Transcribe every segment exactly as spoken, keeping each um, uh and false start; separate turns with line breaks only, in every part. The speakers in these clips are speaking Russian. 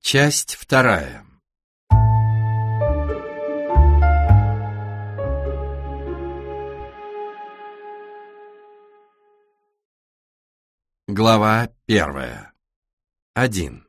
Часть вторая. Глава первая. Один.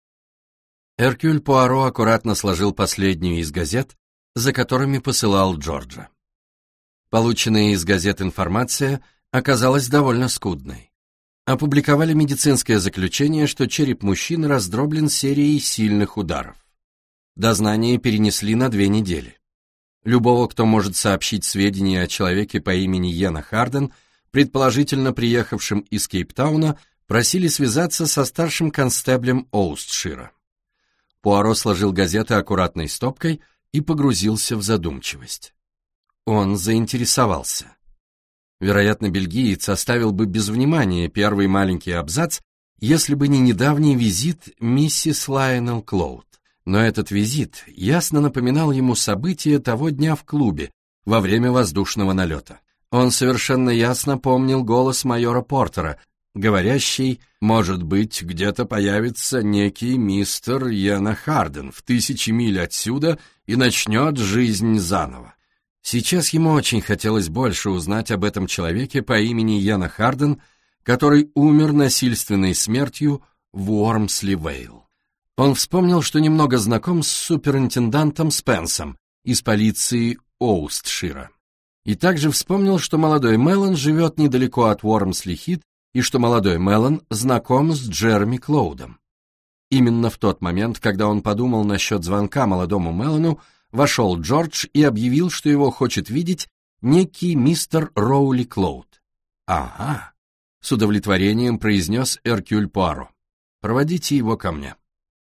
Эркюль Пуаро аккуратно сложил последнюю из газет, за которыми посылал Джорджа. Полученная из газет информация оказалась довольно скудной. Опубликовали медицинское заключение, что череп мужчины раздроблен серией сильных ударов. Дознание перенесли на две недели. Любого, кто может сообщить сведения о человеке по имени Йена Харден, предположительно приехавшим из Кейптауна, просили связаться со старшим констеблем Оустшира. Пуаро сложил газеты аккуратной стопкой и погрузился в задумчивость. Он заинтересовался. Вероятно, бельгиец оставил бы без внимания первый маленький абзац, если бы не недавний визит миссис Лайонел Клоуд. Но этот визит ясно напоминал ему события того дня в клубе во время воздушного налета. Он совершенно ясно помнил голос майора Портера, говорящий: «Может быть, где-то появится некий мистер Йена Харден в тысячи миль отсюда и начнет жизнь заново». Сейчас ему очень хотелось больше узнать об этом человеке по имени Йена Харден, который умер насильственной смертью в Уормсли-Вейл. Он вспомнил, что немного знаком с суперинтендантом Спенсом из полиции Оустшира. И также вспомнил, что молодой Меллон живет недалеко от Уормсли-Хит и что молодой Меллон знаком с Джереми Клоудом. Именно в тот момент, когда он подумал насчет звонка молодому Меллону, вошел Джордж и объявил, что его хочет видеть некий мистер Роули Клоуд. «Ага», — с удовлетворением произнес Эркюль Пуаро. «Проводите его ко мне».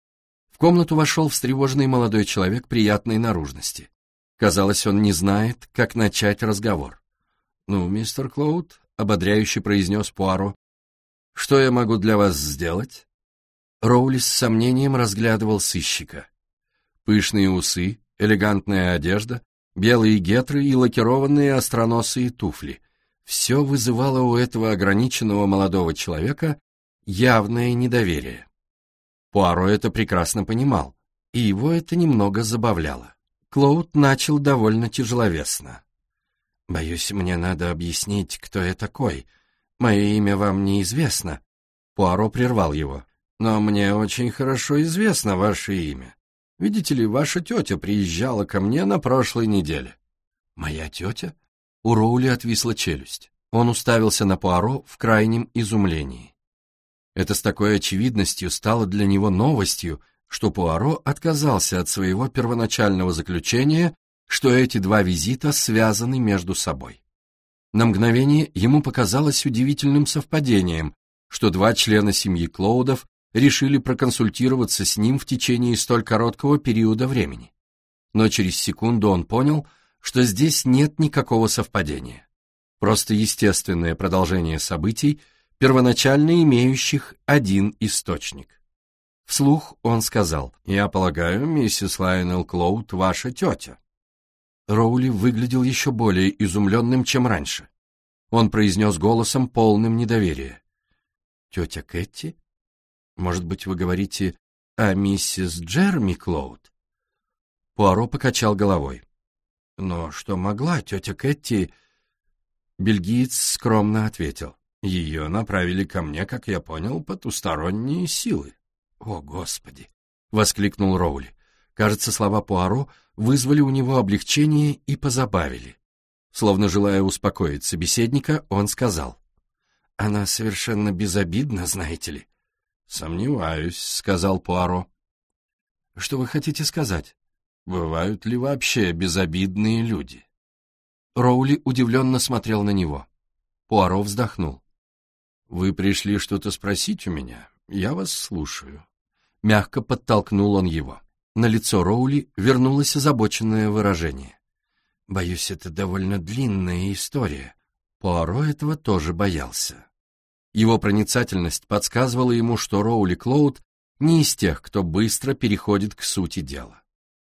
В комнату вошел встревоженный молодой человек приятной наружности. Казалось, он не знает, как начать разговор. «Ну, мистер Клоуд», — ободряюще произнес Пуаро, — «что я могу для вас сделать?» Роули с сомнением разглядывал сыщика. Пышные усы, элегантная одежда, белые гетры и лакированные остроносые туфли. Все вызывало у этого ограниченного молодого человека явное недоверие. Пуаро это прекрасно понимал, и его это немного забавляло. Клоуд начал довольно тяжеловесно. «Боюсь, мне надо объяснить, кто я такой. Мое имя вам неизвестно». Пуаро прервал его. «Но мне очень хорошо известно ваше имя. Видите ли, ваша тетя приезжала ко мне на прошлой неделе». «Моя тетя?» У Роули отвисла челюсть. Он уставился на Пуаро в крайнем изумлении. Это с такой очевидностью стало для него новостью, что Пуаро отказался от своего первоначального заключения, что эти два визита связаны между собой. На мгновение ему показалось удивительным совпадением, что два члена семьи Клоудов решили проконсультироваться с ним в течение столь короткого периода времени. Но через секунду он понял, что здесь нет никакого совпадения. Просто естественное продолжение событий, первоначально имеющих один источник. Вслух он сказал: «Я полагаю, миссис Лайонел Клоуд ваша тетя». Роули выглядел еще более изумленным, чем раньше. Он произнес голосом, полным недоверия: «Тетя Кэти? Может быть, вы говорите о миссис Джереми Клоуд?» Пуаро покачал головой. «Но что могла тетя Кэти?» Бельгиец скромно ответил: «Ее направили ко мне, как я понял, потусторонние силы». «О, Господи!» — воскликнул Роули. Кажется, слова Пуаро вызвали у него облегчение и позабавили. Словно желая успокоить собеседника, он сказал: «Она совершенно безобидна, знаете ли». «Сомневаюсь», — сказал Пуаро. «Что вы хотите сказать? Бывают ли вообще безобидные люди?» Роули удивленно смотрел на него. Пуаро вздохнул. «Вы пришли что-то спросить у меня? Я вас слушаю». Мягко подтолкнул он его. На лицо Роули вернулось озабоченное выражение. «Боюсь, это довольно длинная история». Пуаро этого тоже боялся. Его проницательность подсказывала ему, что Роули Клоуд не из тех, кто быстро переходит к сути дела.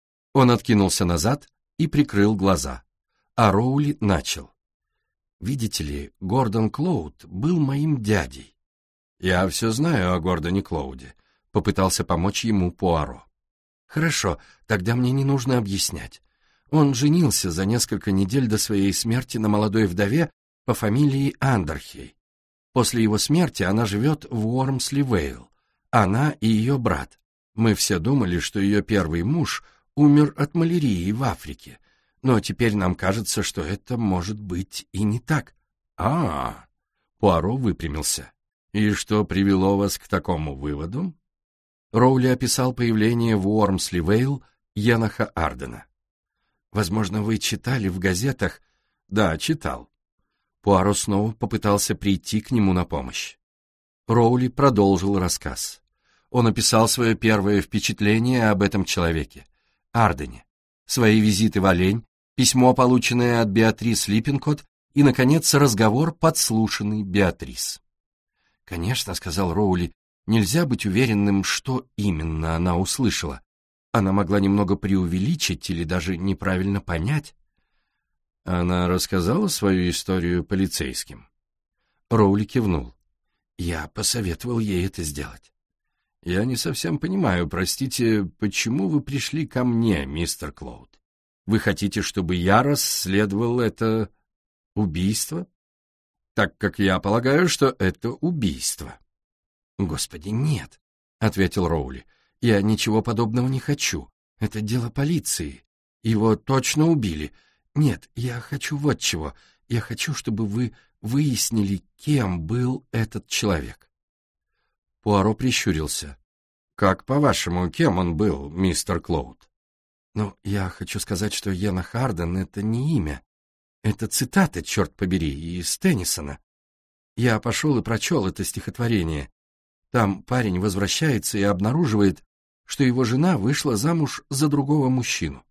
Он откинулся назад и прикрыл глаза, а Роули начал. «Видите ли, Гордон Клоуд был моим дядей». «Я все знаю о Гордоне Клоуде», — попытался помочь ему Пуаро. «Хорошо, тогда мне не нужно объяснять. Он женился за несколько недель до своей смерти на молодой вдове по фамилии Андерхей. После его смерти она живет в Уормсли-Вейл. Она и ее брат. Мы все думали, что ее первый муж умер от малярии в Африке, но теперь нам кажется, что это может быть и не так». «А-а-а!» Пуаро выпрямился. «И что привело вас к такому выводу?» Роули описал появление в Уормсли-Вейл Еноха Ардена. «Возможно, вы читали в газетах...» «Да, читал». Пуаро снова попытался прийти к нему на помощь. Роули продолжил рассказ. Он описал свое первое впечатление об этом человеке, Ардене, свои визиты в Олень, письмо, полученное от Беатрис Липпинкотт, и, наконец, разговор, подслушанный Беатрис. «Конечно», — сказал Роули, — «нельзя быть уверенным, что именно она услышала. Она могла немного преувеличить или даже неправильно понять». «Она рассказала свою историю полицейским?» Роули кивнул. «Я посоветовал ей это сделать». «Я не совсем понимаю, простите, почему вы пришли ко мне, мистер Клоуд? Вы хотите, чтобы я расследовал это убийство? Так как я полагаю, что это убийство». «Господи, нет», — ответил Роули. «Я ничего подобного не хочу. Это дело полиции. Его точно убили. Нет, я хочу вот чего. Я хочу, чтобы вы выяснили, кем был этот человек». Пуаро прищурился. «Как, по-вашему, кем он был, мистер Клоуд?» «Ну, я хочу сказать, что Енох Арден — это не имя. Это цитата, черт побери, из Теннисона. Я пошел и прочел это стихотворение. Там парень возвращается и обнаруживает, что его жена вышла замуж за другого мужчину».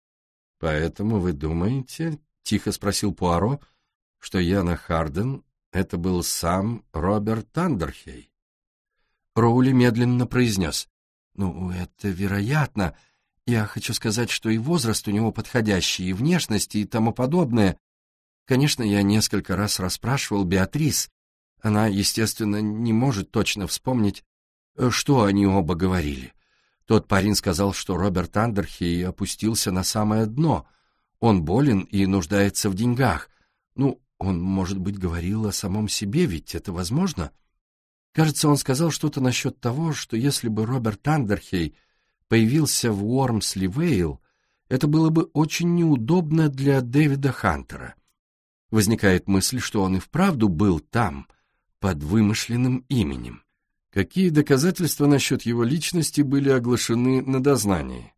«Поэтому вы думаете, — тихо спросил Пуаро, — что Енох Арден — это был сам Роберт Андерхей?» Роули медленно произнес. «Ну, это вероятно. Я хочу сказать, что и возраст у него подходящий, и внешность, и тому подобное. Конечно, я несколько раз расспрашивал Беатрис. Она, естественно, не может точно вспомнить, что они оба говорили. Тот парень сказал, что Роберт Андерхей опустился на самое дно. Он болен и нуждается в деньгах. Ну, он, может быть, говорил о самом себе, ведь это возможно. Кажется, он сказал что-то насчет того, что если бы Роберт Андерхей появился в Уормсли-Вейл, это было бы очень неудобно для Дэвида Хантера. Возникает мысль, что он и вправду был там, под вымышленным именем. Какие доказательства насчет его личности были оглашены на дознании?»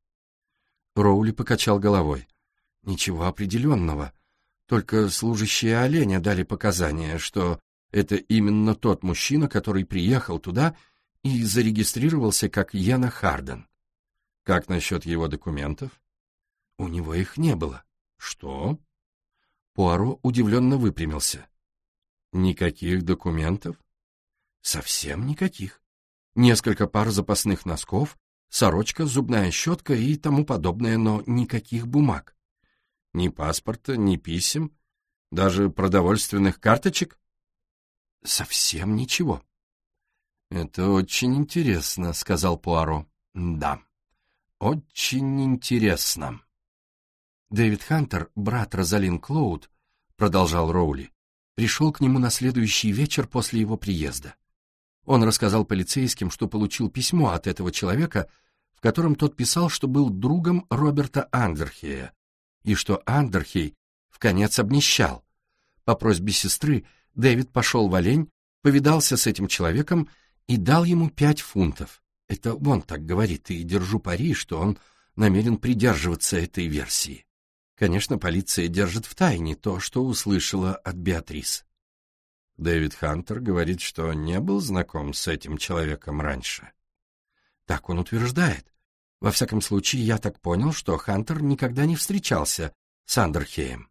Роули покачал головой. «Ничего определенного. Только служащие оленя дали показания, что это именно тот мужчина, который приехал туда и зарегистрировался как Енох Арден». «Как насчет его документов?» «У него их не было». «Что?» Пуаро удивленно выпрямился. «Никаких документов?» «Совсем никаких. Несколько пар запасных носков, сорочка, зубная щетка и тому подобное, но никаких бумаг». «Ни паспорта, ни писем, даже продовольственных карточек?» «Совсем ничего». «Это очень интересно», — сказал Пуаро. «Да, очень интересно». «Дэвид Хантер, брат Розалин Клоуд, — продолжал Роули, — пришел к нему на следующий вечер после его приезда. Он рассказал полицейским, что получил письмо от этого человека, в котором тот писал, что был другом Роберта Андерхея, и что Андерхей вконец обнищал. По просьбе сестры Дэвид пошел в Олень, повидался с этим человеком и дал ему пять фунтов. Это он так говорит, и держу пари, что он намерен придерживаться этой версии. Конечно, полиция держит в тайне то, что услышала от Беатрис». «Дэвид Хантер говорит, что не был знаком с этим человеком раньше». «Так он утверждает. Во всяком случае, я так понял, что Хантер никогда не встречался с Андерхеем».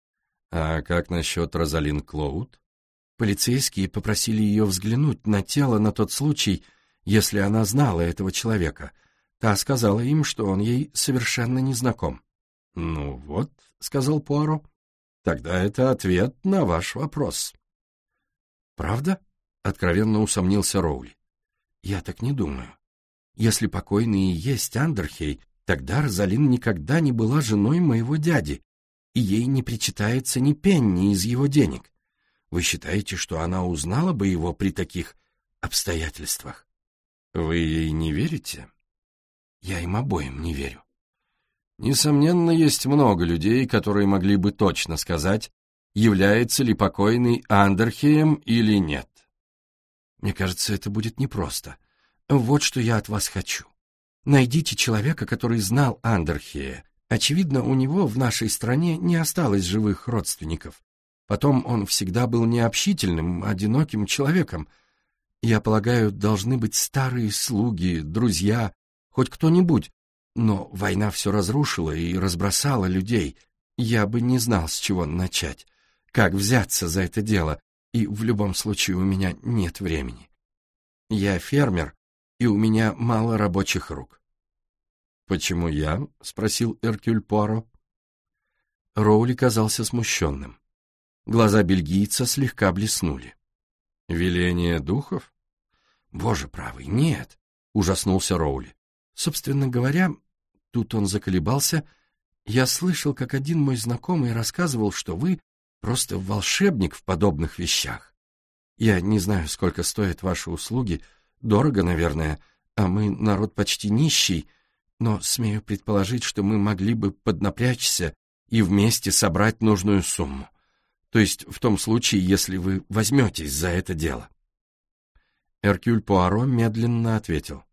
«А как насчет Розалин Клоуд?» Полицейские попросили ее взглянуть на тело на тот случай, если она знала этого человека. Та сказала им, что он ей совершенно не знаком. «Ну вот», — сказал Пуаро, — «тогда это ответ на ваш вопрос». «Правда?» — откровенно усомнился Роули. «Я так не думаю.
Если покойный и есть Андерхей, тогда Розалин никогда не была женой моего дяди, и ей не причитается ни пенни из его денег. Вы считаете, что она узнала бы его при таких обстоятельствах?
Вы ей не верите?
Я им обоим не верю.
Несомненно, есть много людей, которые могли бы точно сказать, является ли покойный Андерхеем или нет.
Мне кажется, это будет непросто. Вот что я от вас хочу. Найдите человека, который знал Андерхея. Очевидно, у него в нашей стране не осталось живых родственников. Потом он всегда был необщительным, одиноким человеком. Я полагаю, должны быть старые слуги, друзья, хоть кто-нибудь. Но война все разрушила и разбросала людей. Я бы не знал, с чего начать, как взяться за это дело, и в любом случае у меня нет времени. Я фермер, и у меня мало рабочих рук.
«Почему я?» — спросил Эркюль Пуаро.
Роули казался смущенным. Глаза бельгийца слегка блеснули.
«Веление духов?»
«Боже правый, нет!» — ужаснулся Роули. «Собственно говоря, тут он заколебался. Я слышал, как один мой знакомый рассказывал, что вы просто волшебник в подобных вещах. Я не знаю, сколько стоят ваши услуги, дорого, наверное, а мы народ почти нищий, но смею предположить, что мы могли бы поднапрячься и вместе собрать нужную сумму. То есть в том случае, если вы возьметесь за это дело».
Эркюль Пуаро медленно ответил.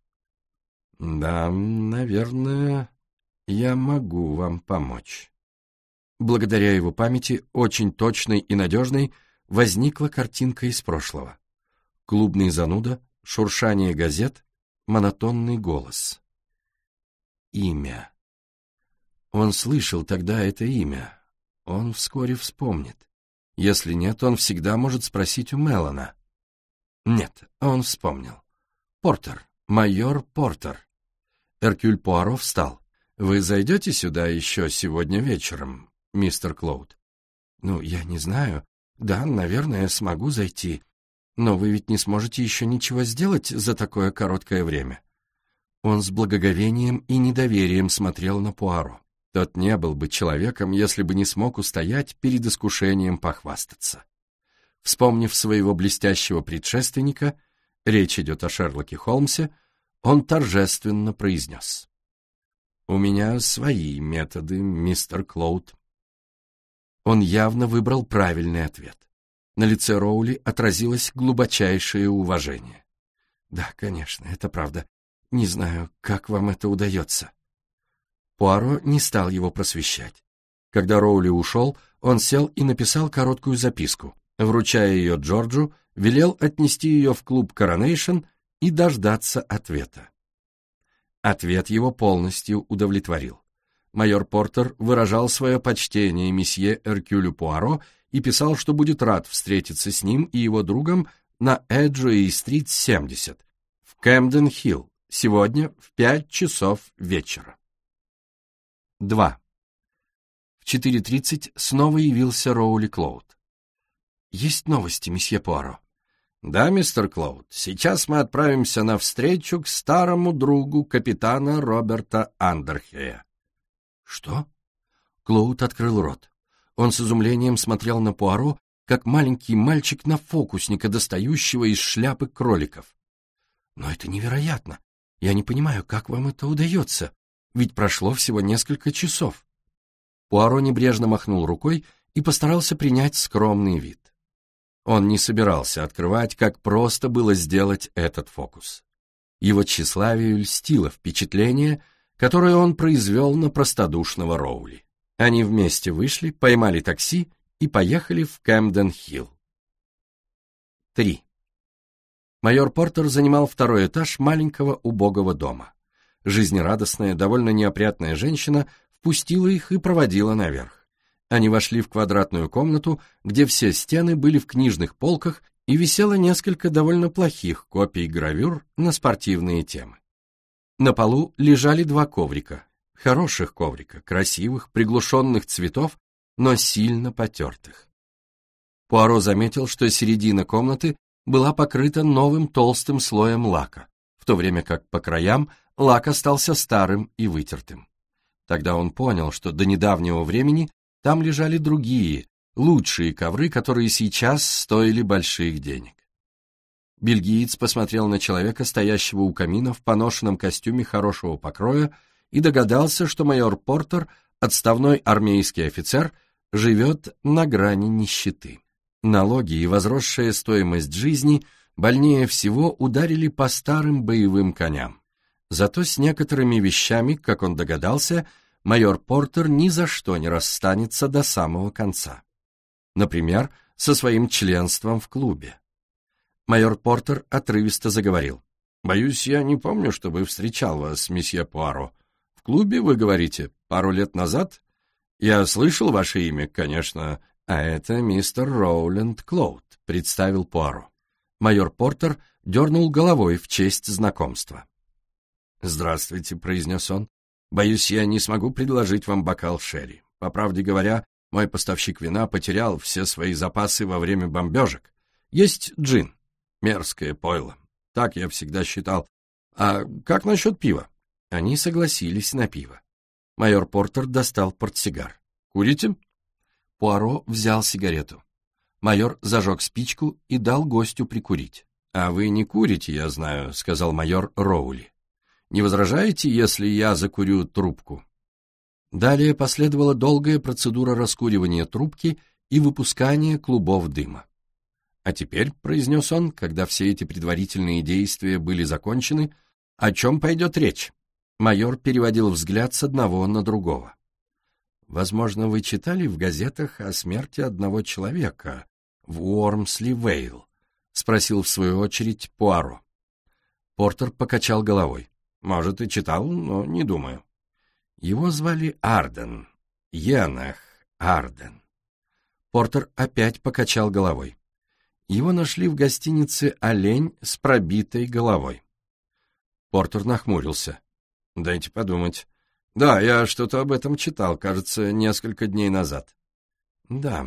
«Да, наверное, я могу вам помочь».
Благодаря его памяти, очень точной и надежной, возникла картинка из прошлого. Клубный зануда, шуршание газет, монотонный голос. Имя. Он слышал тогда это имя. Он вскоре вспомнит. Если нет, он всегда может спросить у Мелана. Нет, он вспомнил. Портер, майор Портер. Эркюль Пуаро встал. «Вы зайдете сюда еще сегодня вечером, мистер Клоуд?» «Ну, я не знаю. Да, наверное, смогу зайти. Но вы ведь не сможете еще ничего сделать за такое короткое время». Он с благоговением и недоверием смотрел на Пуаро. Тот не был бы человеком, если бы не смог устоять перед искушением похвастаться. Вспомнив своего блестящего предшественника, речь идет о Шерлоке Холмсе, он торжественно произнес: «У меня свои методы, мистер Клоуд». Он явно выбрал правильный ответ. На лице Роули отразилось глубочайшее уважение. «Да, конечно, это правда. Не знаю, как вам это удается». Пуаро не стал его просвещать. Когда Роули ушел, он сел и написал короткую записку. Вручая ее Джорджу, велел отнести ее в клуб «Коронейшн» и дождаться ответа. Ответ его полностью удовлетворил. Майор Портер выражал свое почтение месье Эркюлю Пуаро и писал, что будет рад встретиться с ним и его другом на Эджуэй-стрит семьдесят в Кэмден-Хилл сегодня в пять часов вечера. два. В четыре тридцать снова явился Роули Клоуд. «Есть новости, месье Пуаро?»
«Да, мистер Клоуд, сейчас мы отправимся навстречу к старому другу капитана Роберта Андерхея».
«Что?» Клоуд открыл рот. Он с изумлением смотрел на Пуаро, как маленький мальчик на фокусника, достающего из шляпы кроликов. «Но это невероятно! Я не понимаю, как вам это удается, ведь прошло всего несколько часов». Пуаро небрежно махнул рукой и постарался принять скромный вид. Он не собирался открывать, как просто было сделать этот фокус. Его тщеславию льстило впечатление, которое он произвел на простодушного Роули. Они вместе вышли, поймали такси и поехали в Кэмден-Хилл. три. Майор Портер занимал второй этаж маленького убогого дома. Жизнерадостная, довольно неопрятная женщина впустила их и проводила наверх. Они вошли в квадратную комнату, где все стены были в книжных полках и висело несколько довольно плохих копий гравюр на спортивные темы. На полу лежали два коврика, хороших коврика, красивых, приглушенных цветов, но сильно потертых. Пуаро заметил, что середина комнаты была покрыта новым толстым слоем лака, в то время как по краям лак остался старым и вытертым. Тогда он понял, что до недавнего времени там лежали другие, лучшие ковры, которые сейчас стоили больших денег. Бельгиец посмотрел на человека, стоящего у камина в поношенном костюме хорошего покроя, и догадался, что майор Портер, отставной армейский офицер, живет на грани нищеты. Налоги и возросшая стоимость жизни больнее всего ударили по старым боевым коням. Зато с некоторыми вещами, как он догадался, майор Портер ни за что не расстанется до самого конца. Например, со своим членством в клубе. Майор Портер отрывисто заговорил. «Боюсь, я не помню, чтобы встречал вас, месье Пуаро. В клубе, вы говорите, пару лет назад? Я слышал ваше имя, конечно, а это мистер Роуленд Клоуд», — представил Пуаро. Майор Портер дернул головой в честь знакомства. «Здравствуйте», — произнес он. «Боюсь, я не смогу предложить вам бокал шерри. По правде говоря, мой поставщик вина потерял все свои запасы во время бомбежек. Есть джин. Мерзкое пойло. Так я всегда считал. А как насчет пива?» Они согласились на пиво. Майор Портер достал портсигар. «Курите?» Пуаро взял сигарету. Майор зажег спичку и дал гостю прикурить. «А вы не курите, я знаю», — сказал майор Роули. «Не возражаете, если я закурю трубку?» Далее последовала долгая процедура раскуривания трубки и выпускания клубов дыма. «А теперь», — произнес он, когда все эти предварительные действия были закончены, — «о чем пойдет речь?» Майор переводил взгляд с одного на другого. «Возможно, вы читали в газетах о смерти одного человека в Уормсли-Вейл?» — спросил в свою очередь Пуаро. Портер покачал головой. «Может, и читал, но не думаю». Его звали Арден, Янах Арден. Портер опять покачал головой. Его нашли в гостинице «Олень» с пробитой головой. Портер нахмурился. «Дайте подумать. Да, я что-то об этом читал, кажется, несколько дней назад». «Да.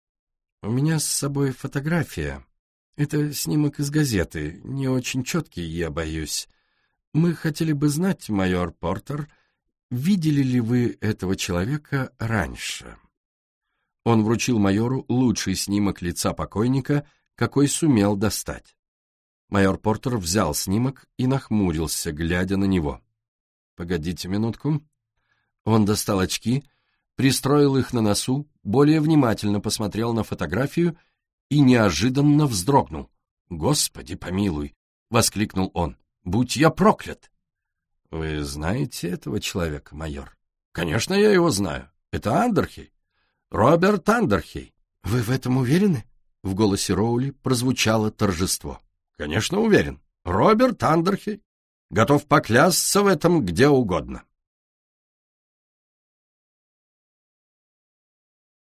У меня с собой фотография. Это снимок из газеты, не очень четкий, я боюсь. Мы хотели бы знать, майор Портер, видели ли вы этого человека раньше?» Он вручил майору лучший снимок лица покойника, какой сумел достать. Майор Портер взял снимок и нахмурился, глядя на него. «Погодите минутку». Он достал очки, пристроил их на носу, более внимательно посмотрел на фотографию и неожиданно вздрогнул. «Господи помилуй!» — воскликнул он. «Будь я проклят!» «Вы знаете этого человека, майор?» «Конечно, я его знаю. Это Андерхей. Роберт Андерхей». «Вы в этом уверены?» В голосе Роули прозвучало торжество. «Конечно, уверен. Роберт Андерхей. Готов поклясться в этом где угодно».